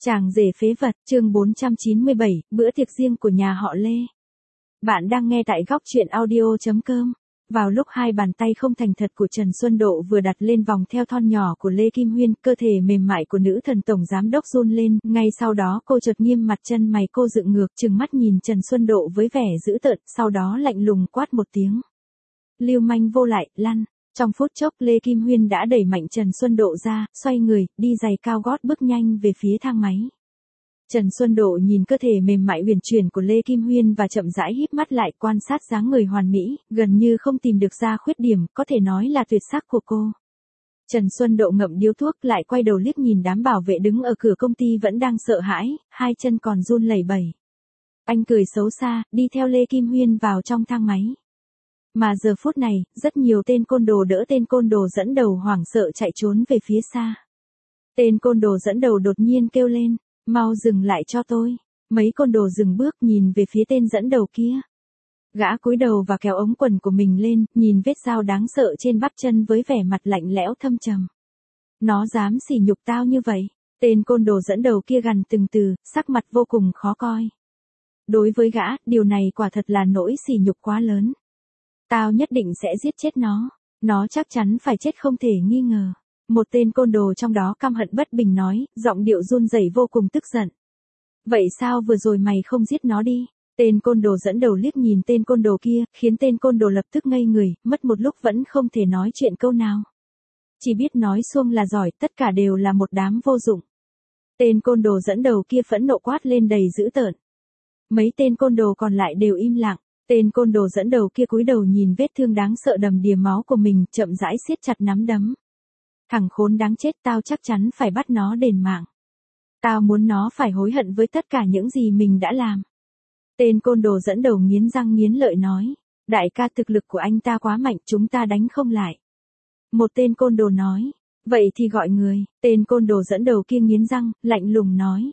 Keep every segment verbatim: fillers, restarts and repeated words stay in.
Chàng rể phế vật, chương bốn trăm chín mươi bảy, bữa tiệc riêng của nhà họ Lê. Bạn đang nghe tại góc truyện audio chấm com. Vào lúc hai bàn tay không thành thật của Trần Xuân Độ vừa đặt lên vòng theo thon nhỏ của Lê Kim Huyên, cơ thể mềm mại của nữ thần tổng giám đốc run lên, ngay sau đó cô chợt nghiêm mặt, chân mày cô dựng ngược, trừng mắt nhìn Trần Xuân Độ với vẻ dữ tợn, sau đó lạnh lùng quát một tiếng. Lưu manh vô lại, lăn. Trong phút chốc Lê Kim Huyên đã đẩy mạnh Trần Xuân Độ ra, xoay người, đi giày cao gót bước nhanh về phía thang máy. Trần Xuân Độ nhìn cơ thể mềm mại uyển chuyển của Lê Kim Huyên và chậm rãi híp mắt lại, quan sát dáng người hoàn mỹ, gần như không tìm được ra khuyết điểm, có thể nói là tuyệt sắc của cô. Trần Xuân Độ ngậm điếu thuốc, lại quay đầu liếc nhìn đám bảo vệ đứng ở cửa công ty vẫn đang sợ hãi, hai chân còn run lẩy bẩy. Anh cười xấu xa, đi theo Lê Kim Huyên vào trong thang máy. Mà giờ phút này, rất nhiều tên côn đồ đỡ tên côn đồ dẫn đầu hoảng sợ chạy trốn về phía xa. Tên côn đồ dẫn đầu đột nhiên kêu lên, mau dừng lại cho tôi. Mấy côn đồ dừng bước nhìn về phía tên dẫn đầu kia. Gã cúi đầu và kéo ống quần của mình lên, nhìn vết dao đáng sợ trên bắp chân với vẻ mặt lạnh lẽo thâm trầm. Nó dám sỉ nhục tao như vậy. Tên côn đồ dẫn đầu kia gằn từng từ, sắc mặt vô cùng khó coi. Đối với gã, điều này quả thật là nỗi sỉ nhục quá lớn. Tao nhất định sẽ giết chết nó. Nó chắc chắn phải chết không thể nghi ngờ. Một tên côn đồ trong đó căm hận bất bình nói, giọng điệu run rẩy vô cùng tức giận. Vậy sao vừa rồi mày không giết nó đi? Tên côn đồ dẫn đầu liếc nhìn tên côn đồ kia, khiến tên côn đồ lập tức ngây người, mất một lúc vẫn không thể nói chuyện câu nào. Chỉ biết nói xuông là giỏi, tất cả đều là một đám vô dụng. Tên côn đồ dẫn đầu kia phẫn nộ quát lên đầy dữ tợn. Mấy tên côn đồ còn lại đều im lặng. Tên côn đồ dẫn đầu kia cúi đầu nhìn vết thương đáng sợ đầm đìa máu của mình, chậm rãi siết chặt nắm đấm. Thằng khốn đáng chết, tao chắc chắn phải bắt nó đền mạng. Tao muốn nó phải hối hận với tất cả những gì mình đã làm. Tên côn đồ dẫn đầu nghiến răng nghiến lợi nói, đại ca, thực lực của anh ta quá mạnh, chúng ta đánh không lại. Một tên côn đồ nói, vậy thì gọi người. Tên côn đồ dẫn đầu kia nghiến răng, lạnh lùng nói.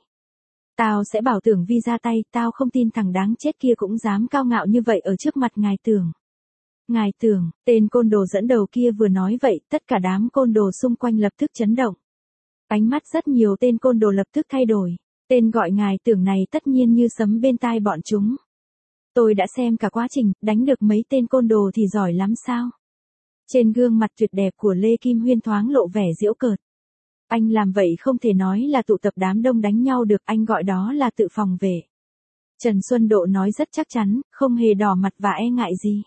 Tao sẽ bảo Tưởng Vi ra tay, tao không tin thằng đáng chết kia cũng dám cao ngạo như vậy ở trước mặt ngài Tưởng. Ngài Tưởng, tên côn đồ dẫn đầu kia vừa nói vậy, tất cả đám côn đồ xung quanh lập tức chấn động. Ánh mắt rất nhiều tên côn đồ lập tức thay đổi, tên gọi ngài Tưởng này tất nhiên như sấm bên tai bọn chúng. Tôi đã xem cả quá trình, đánh được mấy tên côn đồ thì giỏi lắm sao? Trên gương mặt tuyệt đẹp của Lê Kim Huyên thoáng lộ vẻ giễu cợt. Anh làm vậy không thể nói là tụ tập đám đông đánh nhau được, anh gọi đó là tự phòng vệ. Trần Xuân Độ nói rất chắc chắn, không hề đỏ mặt và e ngại gì.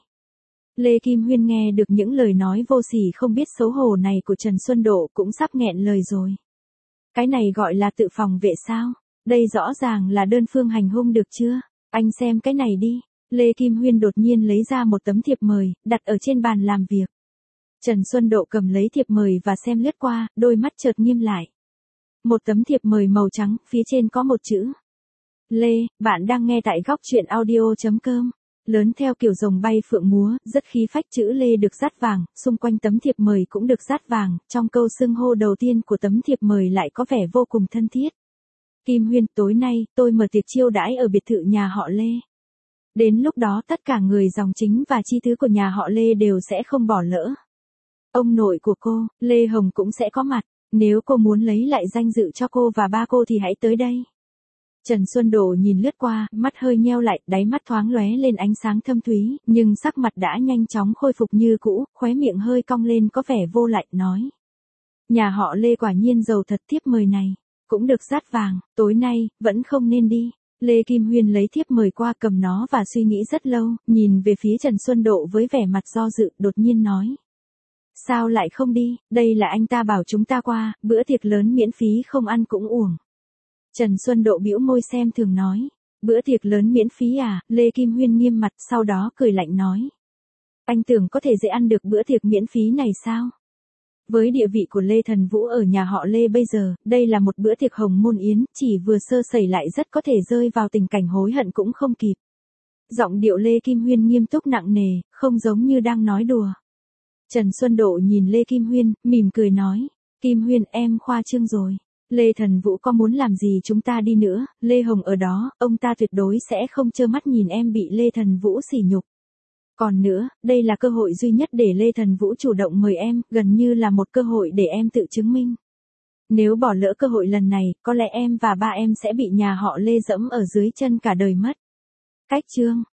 Lê Kim Huyên nghe được những lời nói vô sỉ không biết xấu hổ này của Trần Xuân Độ cũng sắp nghẹn lời rồi. Cái này gọi là tự phòng vệ sao? Đây rõ ràng là đơn phương hành hung được chưa? Anh xem cái này đi. Lê Kim Huyên đột nhiên lấy ra một tấm thiệp mời, đặt ở trên bàn làm việc. Trần Xuân Độ cầm lấy thiệp mời và xem lướt qua, đôi mắt chợt nghiêm lại. Một tấm thiệp mời màu trắng, phía trên có một chữ. Lê, bạn đang nghe tại góc truyện audio chấm com. Lớn theo kiểu rồng bay phượng múa, rất khí phách, chữ Lê được dát vàng, xung quanh tấm thiệp mời cũng được dát vàng, trong câu xưng hô đầu tiên của tấm thiệp mời lại có vẻ vô cùng thân thiết. Kim Huyên, tối nay, tôi mở tiệc chiêu đãi ở biệt thự nhà họ Lê. Đến lúc đó tất cả người dòng chính và chi thứ của nhà họ Lê đều sẽ không bỏ lỡ. Ông nội của cô, Lê Hồng cũng sẽ có mặt, nếu cô muốn lấy lại danh dự cho cô và ba cô thì hãy tới đây. Trần Xuân Độ nhìn lướt qua, mắt hơi nheo lại, đáy mắt thoáng lóe lên ánh sáng thâm thúy, nhưng sắc mặt đã nhanh chóng khôi phục như cũ, khóe miệng hơi cong lên có vẻ vô lại, nói. Nhà họ Lê quả nhiên giàu thật, thiếp mời này, cũng được dát vàng, tối nay, vẫn không nên đi. Lê Kim Huyên lấy thiếp mời qua, cầm nó và suy nghĩ rất lâu, nhìn về phía Trần Xuân Độ với vẻ mặt do dự, đột nhiên nói. Sao lại không đi, đây là anh ta bảo chúng ta qua, bữa tiệc lớn miễn phí không ăn cũng uổng. Trần Xuân Độ bĩu môi xem thường nói, bữa tiệc lớn miễn phí à? Lê Kim Huyên nghiêm mặt, sau đó cười lạnh nói. Anh tưởng có thể dễ ăn được bữa tiệc miễn phí này sao? Với địa vị của Lê Thần Vũ ở nhà họ Lê bây giờ, đây là một bữa tiệc hồng môn yến, chỉ vừa sơ sẩy lại rất có thể rơi vào tình cảnh hối hận cũng không kịp. Giọng điệu Lê Kim Huyên nghiêm túc nặng nề, không giống như đang nói đùa. Trần Xuân Độ nhìn Lê Kim Huyên, mỉm cười nói, Kim Huyên, em khoa trương rồi. Lê Thần Vũ có muốn làm gì chúng ta đi nữa, Lê Hồng ở đó, ông ta tuyệt đối sẽ không trơ mắt nhìn em bị Lê Thần Vũ sỉ nhục. Còn nữa, đây là cơ hội duy nhất để Lê Thần Vũ chủ động mời em, gần như là một cơ hội để em tự chứng minh. Nếu bỏ lỡ cơ hội lần này, có lẽ em và ba em sẽ bị nhà họ Lê dẫm ở dưới chân cả đời mất. Cách chương